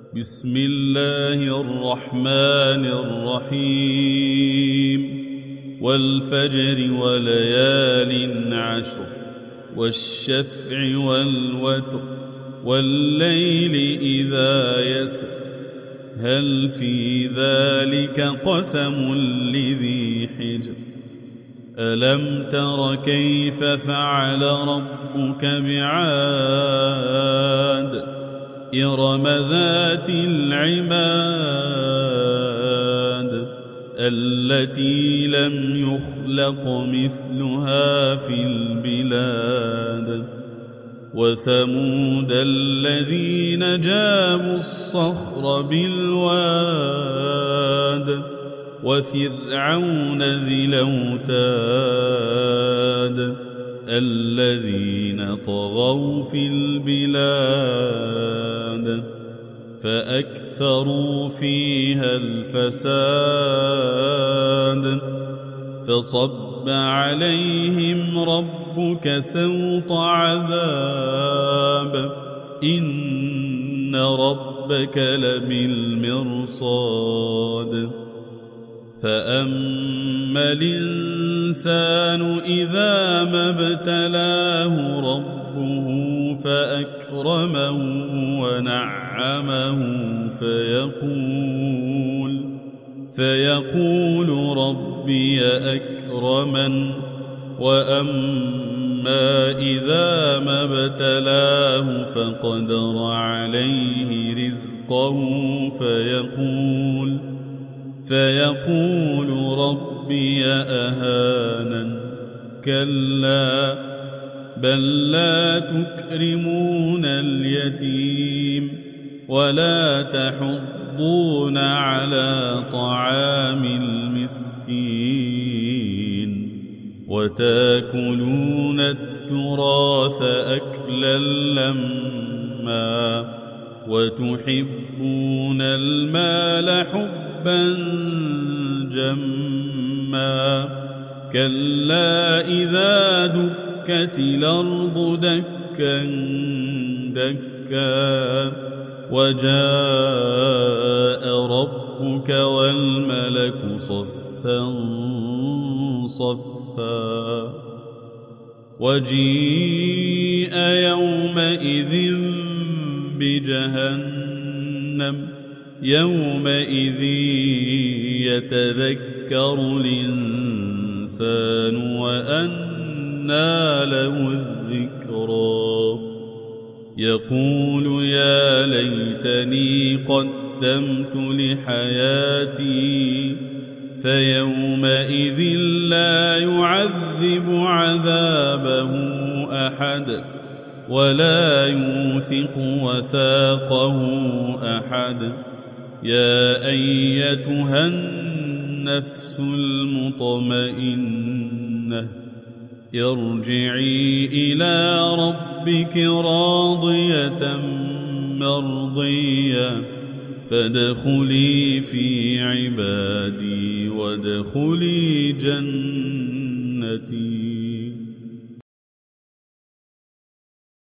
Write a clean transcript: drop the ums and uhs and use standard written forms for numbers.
بسم الله الرحمن الرحيم والفجر وليال عشر والشفع والوتر والليل إذا يسر هل في ذلك قسم لذي حجر ألم تر كيف فعل ربك بعاد إرم ذات العماد التي لم يخلق مثلها في البلاد وثمود الذين جابوا الصخر بالواد وفرعون ذي الأوتاد الذين طغوا في البلاد فأكثروا فيها الفساد فصب عليهم ربك سوط عذاب إن ربك لبالمرصاد فأما الإنسان إذا ما ابتلاه ربه فأكرمه ونعمه فيقول ربي أكرمن وأما إذا ما ابتلاه فقدر عليه رزقه فيقول ربي أهانن كلا بل لا تكرمون اليتيم ولا تحضون على طعام المسكين وتاكلون التراث أكلا لما وتحبون المال حبا جما كلا إذا دكت الأرض دكا دكا وجاء ربك والملك صفا صفا وجيء يومئذ بجهنم يومئذ يتذكر الإنسان وأنى له الذكرى يقول يا ليتني قدمت لحياتي فيومئذ لا يعذب عذابه أحد ولا يوثق وثاقه أحد يا أيتها النفس المطمئنة ارجعي إلى ربك راضية مرضية فادخلي في عبادي وادخلي جنتي.